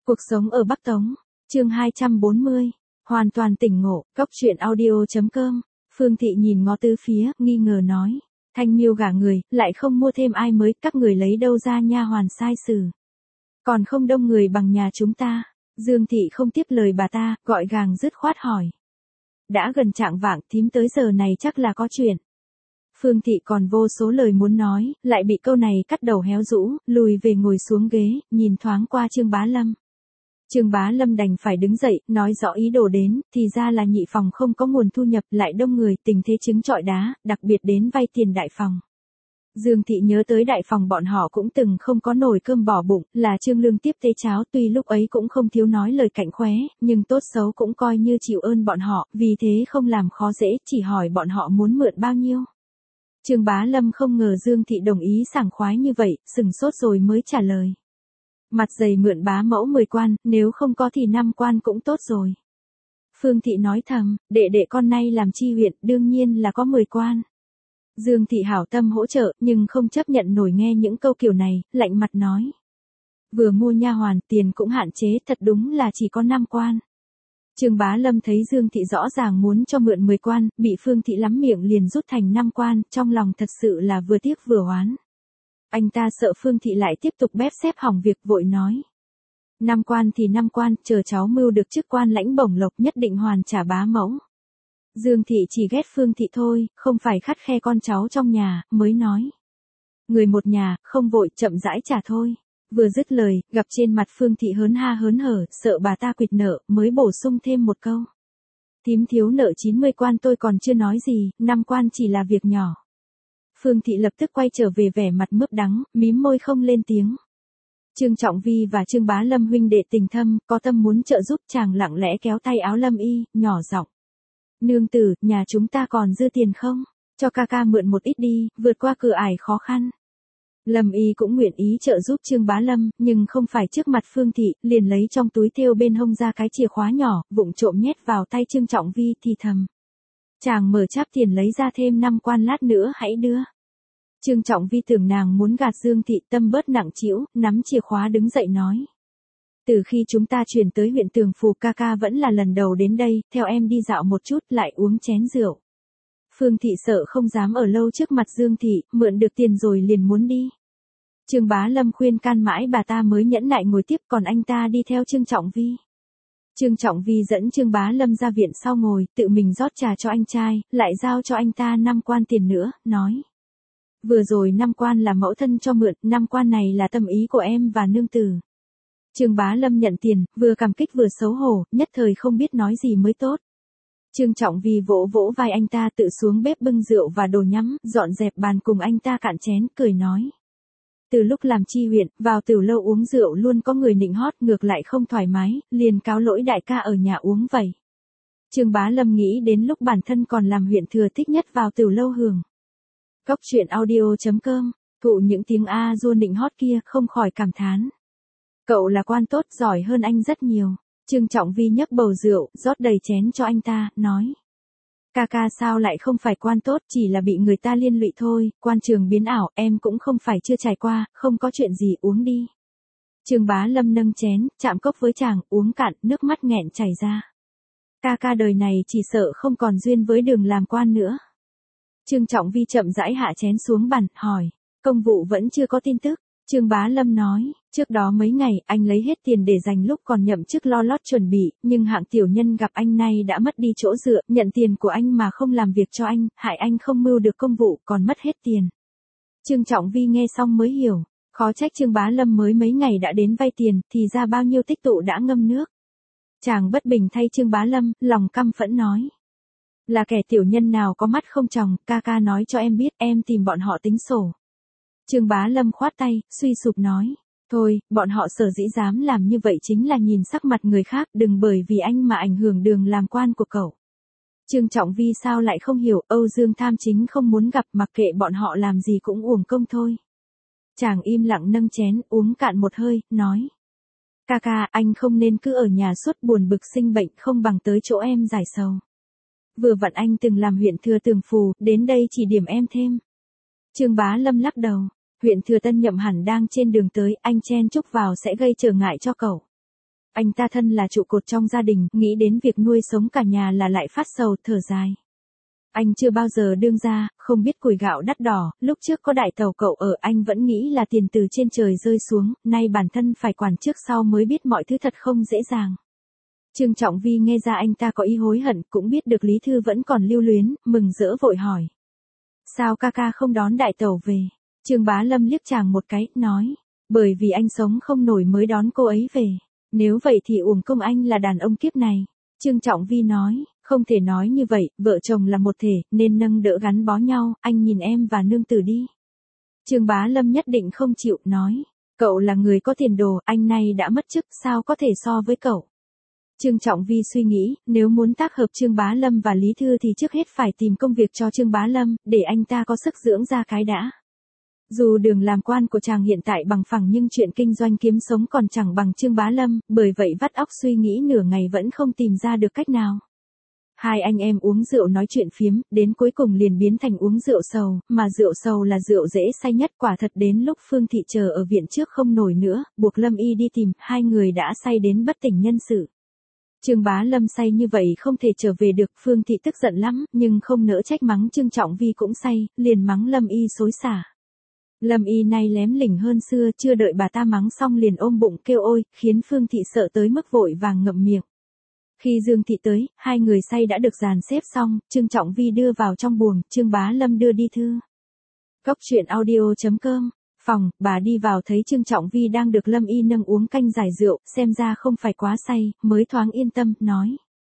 Cuộc sống ở Bắc Tống, chương 240, hoàn toàn tỉnh ngộ, Cốc truyện audio.com. Phương Thị nhìn ngó tứ phía, nghi ngờ nói, Thanh Miêu gả người, lại không mua thêm ai mới, các người lấy đâu ra nha hoàn sai sử. Còn không đông người bằng nhà chúng ta. Dương Thị không tiếp lời bà ta, gọi gàng dứt khoát hỏi. Đã gần trạng vạng, thím tới giờ này chắc là có chuyện. Phương Thị còn vô số lời muốn nói, lại bị câu này cắt đầu héo rũ, lùi về ngồi xuống ghế, nhìn thoáng qua Trương Bá Lâm. Trương Bá Lâm đành phải đứng dậy, nói rõ ý đồ đến, thì ra là nhị phòng không có nguồn thu nhập, lại đông người, tình thế trứng trọi đá, đặc biệt đến vay tiền đại phòng. Dương Thị nhớ tới đại phòng bọn họ cũng từng không có nồi cơm bỏ bụng, là Trương Lương tiếp tế cháo, tuy lúc ấy cũng không thiếu nói lời cạnh khóe, nhưng tốt xấu cũng coi như chịu ơn bọn họ, vì thế không làm khó dễ, chỉ hỏi bọn họ muốn mượn bao nhiêu. Trương Bá Lâm không ngờ Dương Thị đồng ý sảng khoái như vậy, sừng sốt rồi mới trả lời. Mặt dày mượn bá mẫu 10 quan, nếu không có thì 5 quan cũng tốt rồi. Phương Thị nói thầm, đệ con nay làm chi huyện, đương nhiên là có 10 quan. Dương Thị hảo tâm hỗ trợ, nhưng không chấp nhận nổi nghe những câu kiểu này, lạnh mặt nói. Vừa mua nha hoàn, tiền cũng hạn chế, thật đúng là chỉ có 5 quan. Trương Bá Lâm thấy Dương Thị rõ ràng muốn cho mượn 10 quan, bị Phương Thị lắm miệng liền rút thành 5 quan, trong lòng thật sự là vừa tiếc vừa oán. Anh ta sợ Phương Thị lại tiếp tục bếp xếp hỏng việc, vội nói. 5 quan thì 5 quan, chờ cháu mưu được chức quan lãnh bổng lộc nhất định hoàn trả bá mẫu. Dương Thị chỉ ghét Phương Thị thôi, không phải khắt khe con cháu trong nhà, mới nói. Người một nhà, không vội, chậm rãi trả thôi. Vừa dứt lời, gặp trên mặt Phương Thị hớn ha hớn hở, sợ bà ta quỵt nợ, mới bổ sung thêm một câu. Thím thiếu nợ 90 quan tôi còn chưa nói gì, 5 quan chỉ là việc nhỏ. Phương Thị lập tức quay trở về vẻ mặt mướp đắng, mím môi không lên tiếng. Trương Trọng Vi và Trương Bá Lâm huynh đệ tình thâm, có tâm muốn trợ giúp, chàng lặng lẽ kéo tay áo Lâm Y, nhỏ giọng. Nương tử, nhà chúng ta còn dư tiền không? Cho ca ca mượn một ít đi, vượt qua cửa ải khó khăn. Lâm Y cũng nguyện ý trợ giúp Trương Bá Lâm, nhưng không phải trước mặt Phương Thị, liền lấy trong túi thêu bên hông ra cái chìa khóa nhỏ, vụng trộm nhét vào tay Trương Trọng Vi thì thầm. Chàng mở cháp tiền lấy ra thêm 5 quan, lát nữa hãy đưa. Trương Trọng Vi tưởng nàng muốn gạt Dương Thị, tâm bớt nặng trĩu, nắm chìa khóa đứng dậy nói. Từ khi chúng ta chuyển tới huyện Tường Phù, ca ca vẫn là lần đầu đến đây, theo em đi dạo một chút, lại uống chén rượu. Phương Thị sợ không dám ở lâu trước mặt Dương Thị, mượn được tiền rồi liền muốn đi. Trương Bá Lâm khuyên can mãi bà ta mới nhẫn nại ngồi tiếp, còn anh ta đi theo Trương Trọng Vi. Trương Trọng Vi dẫn Trương Bá Lâm ra viện sau ngồi, tự mình rót trà cho anh trai, lại giao cho anh ta 5 quan tiền nữa, nói. Vừa rồi 5 quan là mẫu thân cho mượn, 5 quan này là tâm ý của em và nương tử. Trương Bá Lâm nhận tiền, vừa cảm kích vừa xấu hổ, nhất thời không biết nói gì mới tốt. Trương Trọng Vi vỗ vỗ vai anh ta, tự xuống bếp bưng rượu và đồ nhắm, dọn dẹp bàn cùng anh ta cạn chén, cười nói. Từ lúc làm chi huyện, vào tiểu lâu uống rượu luôn có người nịnh hót, ngược lại không thoải mái, liền cáo lỗi đại ca ở nhà uống vậy. Trương Bá Lâm nghĩ đến lúc bản thân còn làm huyện thừa, thích nhất vào tiểu lâu hưởng. Cốc truyện audio.com, thụ những tiếng a dua nịnh hót kia, không khỏi cảm thán. Cậu là quan tốt, giỏi hơn anh rất nhiều. Trương Trọng Vi nhấc bầu rượu, rót đầy chén cho anh ta, nói. Ca ca sao lại không phải quan tốt, chỉ là bị người ta liên lụy thôi, quan trường biến ảo, em cũng không phải chưa trải qua, không có chuyện gì, uống đi. Trương Bá Lâm nâng chén, chạm cốc với chàng, uống cạn, nước mắt nghẹn chảy ra. Ca ca đời này chỉ sợ không còn duyên với đường làm quan nữa. Trương Trọng Vi chậm rãi hạ chén xuống bàn, hỏi, công vụ vẫn chưa có tin tức. Trương Bá Lâm nói, trước đó mấy ngày, anh lấy hết tiền để dành lúc còn nhậm chức lo lót chuẩn bị, nhưng hạng tiểu nhân gặp anh nay đã mất đi chỗ dựa, nhận tiền của anh mà không làm việc cho anh, hại anh không mưu được công vụ, còn mất hết tiền. Trương Trọng Vi nghe xong mới hiểu, khó trách Trương Bá Lâm mới mấy ngày đã đến vay tiền, thì ra bao nhiêu tích tụ đã ngâm nước. Chàng bất bình thay Trương Bá Lâm, lòng căm phẫn nói. Là kẻ tiểu nhân nào có mắt không tròng, ca ca nói cho em biết, em tìm bọn họ tính sổ. Trương Bá Lâm khoát tay, suy sụp nói. Thôi, bọn họ sở dĩ dám làm như vậy chính là nhìn sắc mặt người khác, đừng bởi vì anh mà ảnh hưởng đường làm quan của cậu. Trương Trọng Vi sao lại không hiểu, Âu Dương tham chính không muốn gặp, mặc kệ bọn họ làm gì cũng uổng công thôi. Chàng im lặng nâng chén, uống cạn một hơi, nói. Ca ca, anh không nên cứ ở nhà suốt buồn bực sinh bệnh, không bằng tới chỗ em giải sầu. Vừa vặn anh từng làm huyện thừa Tường Phù, đến đây chỉ điểm em thêm. Trương Bá Lâm lắc đầu. Huyện thừa tân nhậm hẳn đang trên đường tới, anh chen chúc vào sẽ gây trở ngại cho cậu. Anh ta thân là trụ cột trong gia đình, nghĩ đến việc nuôi sống cả nhà là lại phát sầu, thở dài. Anh chưa bao giờ đương gia, không biết củi gạo đắt đỏ, lúc trước có đại tàu cậu ở anh vẫn nghĩ là tiền từ trên trời rơi xuống, nay bản thân phải quản trước sau mới biết mọi thứ thật không dễ dàng. Trương Trọng Vi nghe ra anh ta có ý hối hận, cũng biết được Lý Thư vẫn còn lưu luyến, mừng rỡ vội hỏi. Sao ca ca không đón đại tàu về? Trương Bá Lâm liếc chàng một cái, nói. Bởi vì anh sống không nổi mới đón cô ấy về. Nếu vậy thì uổng công anh là đàn ông kiếp này. Trương Trọng Vi nói, không thể nói như vậy, vợ chồng là một thể, nên nâng đỡ gắn bó nhau, anh nhìn em và nương tử đi. Trương Bá Lâm nhất định không chịu, nói. Cậu là người có tiền đồ, anh nay đã mất chức, sao có thể so với cậu? Trương Trọng Vi suy nghĩ, nếu muốn tác hợp Trương Bá Lâm và Lý Thư thì trước hết phải tìm công việc cho Trương Bá Lâm, để anh ta có sức dưỡng ra cái đã. Dù đường làm quan của chàng hiện tại bằng phẳng nhưng chuyện kinh doanh kiếm sống còn chẳng bằng Trương Bá Lâm, bởi vậy vắt óc suy nghĩ nửa ngày vẫn không tìm ra được cách nào. Hai anh em uống rượu nói chuyện phiếm, đến cuối cùng liền biến thành uống rượu sầu, mà rượu sầu là rượu dễ say nhất, quả thật đến lúc Phương Thị chờ ở viện trước không nổi nữa, buộc Lâm Y đi tìm, hai người đã say đến bất tỉnh nhân sự. Trương Bá Lâm say như vậy không thể trở về được, Phương Thị tức giận lắm, nhưng không nỡ trách mắng Trương Trọng Vi cũng say, liền mắng Lâm Y xối xả. Lâm Y nay lém lỉnh hơn xưa, chưa đợi bà ta mắng xong liền ôm bụng kêu ôi, khiến Phương Thị sợ tới mức vội vàng ngậm miệng. Khi Dương Thị tới, hai người say đã được dàn xếp xong, Trương Trọng Vi đưa vào trong buồng, Trương Bá Lâm đưa đi thư. Cốc truyện audio.com. Phòng, bà đi vào thấy Trương Trọng Vi đang được Lâm Y nâng uống canh giải rượu, xem ra không phải quá say, mới thoáng yên tâm, nói.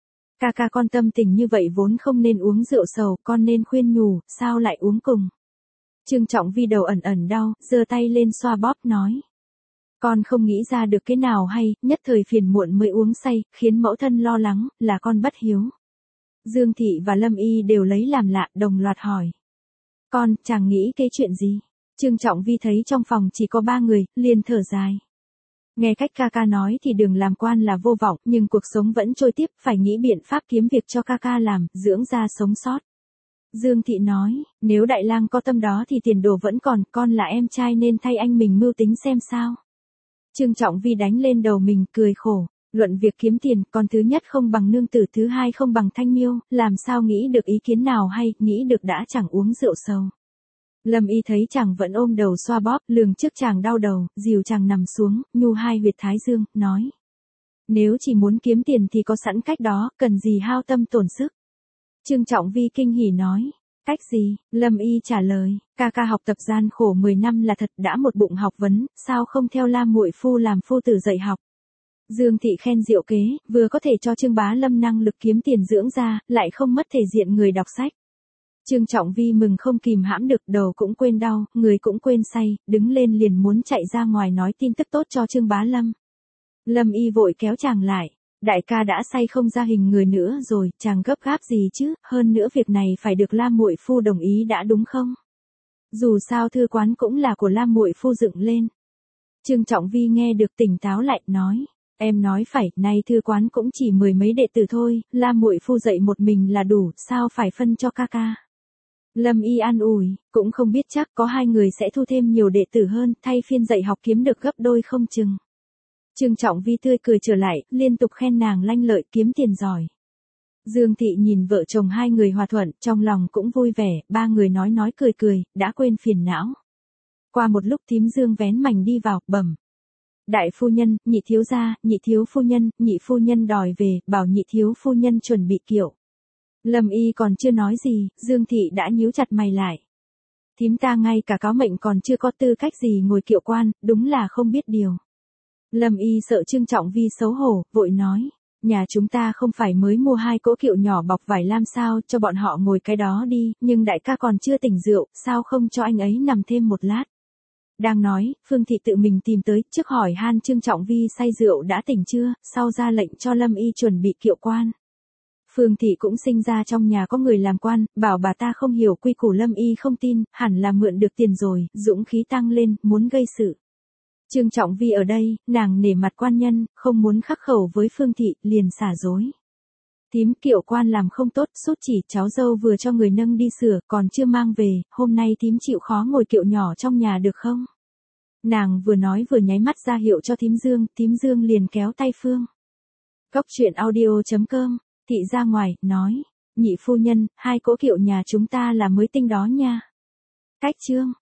Ca ca con tâm tình như vậy vốn không nên uống rượu sầu, con nên khuyên nhủ, sao lại uống cùng. Trương Trọng Vi đầu ẩn ẩn đau, giơ tay lên xoa bóp, nói. Con không nghĩ ra được cái nào hay, nhất thời phiền muộn mới uống say, khiến mẫu thân lo lắng, là con bất hiếu. Dương Thị và Lâm Y đều lấy làm lạ, đồng loạt hỏi. Con, chàng nghĩ cái chuyện gì? Trương Trọng Vi thấy trong phòng chỉ có ba người, liền thở dài. Nghe cách ca ca nói thì đường làm quan là vô vọng, nhưng cuộc sống vẫn trôi tiếp, phải nghĩ biện pháp kiếm việc cho ca ca làm, dưỡng ra sống sót. Dương Thị nói, nếu đại lang có tâm đó thì tiền đồ vẫn còn, con là em trai nên thay anh mình mưu tính xem sao. Trương Trọng Vi đánh lên đầu mình, cười khổ. Luận việc kiếm tiền, con thứ nhất không bằng nương tử, thứ hai không bằng Thanh Miêu, làm sao nghĩ được ý kiến nào hay, nghĩ được đã chẳng uống rượu sầu. Lâm Y thấy chàng vẫn ôm đầu xoa bóp, lường trước chàng đau đầu, dìu chàng nằm xuống, nhu hai huyệt thái dương, nói. Nếu chỉ muốn kiếm tiền thì có sẵn cách đó, cần gì hao tâm tổn sức. Trương Trọng Vi kinh hỉ nói. Cách gì? Lâm Y trả lời, ca ca học tập gian khổ 10 năm là thật, đã một bụng học vấn, sao không theo La muội phu làm phu tử dạy học. Dương Thị khen diệu kế, vừa có thể cho Trương Bá Lâm năng lực kiếm tiền dưỡng ra, lại không mất thể diện người đọc sách. Trương Trọng Vi mừng không kìm hãm được, đầu cũng quên đau, người cũng quên say, đứng lên liền muốn chạy ra ngoài nói tin tức tốt cho Trương Bá Lâm. Lâm Y vội kéo chàng lại. Đại ca đã say không ra hình người nữa rồi, chàng gấp gáp gì chứ, hơn nữa việc này phải được La muội phu đồng ý đã đúng không? Dù sao thư quán cũng là của La muội phu dựng lên. Trương Trọng Vi nghe được tỉnh táo lại, nói. Em nói phải, nay thư quán cũng chỉ 10 mấy đệ tử thôi, La muội phu dạy một mình là đủ, sao phải phân cho ca ca. Lâm Y an ủi, cũng không biết chắc có hai người sẽ thu thêm nhiều đệ tử hơn, thay phiên dạy học kiếm được gấp đôi không chừng. Trương Trọng Vi tươi cười trở lại, liên tục khen nàng lanh lợi kiếm tiền giỏi. Dương Thị nhìn vợ chồng hai người hòa thuận, trong lòng cũng vui vẻ, ba người nói cười cười, đã quên phiền não. Qua một lúc thím Dương vén mành đi vào, bẩm. Đại phu nhân, nhị thiếu gia, nhị thiếu phu nhân, nhị phu nhân đòi về, bảo nhị thiếu phu nhân chuẩn bị kiệu. Lâm Y còn chưa nói gì, Dương Thị đã nhíu chặt mày lại. Thím ta ngay cả cáo mệnh còn chưa có tư cách gì ngồi kiệu quan, đúng là không biết điều. Lâm Y sợ Trương Trọng Vi xấu hổ, vội nói, nhà chúng ta không phải mới mua 2 cỗ kiệu nhỏ bọc vải lam sao, cho bọn họ ngồi cái đó đi, nhưng đại ca còn chưa tỉnh rượu, sao không cho anh ấy nằm thêm một lát. Đang nói, Phương Thị tự mình tìm tới, trước hỏi han Trương Trọng Vi say rượu đã tỉnh chưa, sau ra lệnh cho Lâm Y chuẩn bị kiệu quan. Phương Thị cũng sinh ra trong nhà có người làm quan, bảo bà ta không hiểu quy củ. Lâm Y không tin, hẳn là mượn được tiền rồi, dũng khí tăng lên, muốn gây sự. Trương Trọng Vi ở đây, nàng nể mặt quan nhân, không muốn khắc khẩu với Phương Thị, liền xả dối. Thím, kiệu quan làm không tốt, sút chỉ cháu dâu vừa cho người nâng đi sửa, còn chưa mang về, hôm nay thím chịu khó ngồi kiệu nhỏ trong nhà được không? Nàng vừa nói vừa nháy mắt ra hiệu cho thím Dương liền kéo tay Phương. Cốc truyện audio.com, thị ra ngoài, nói, nhị phu nhân, 2 cỗ kiệu nhà chúng ta là mới tinh đó nha. Cách chương.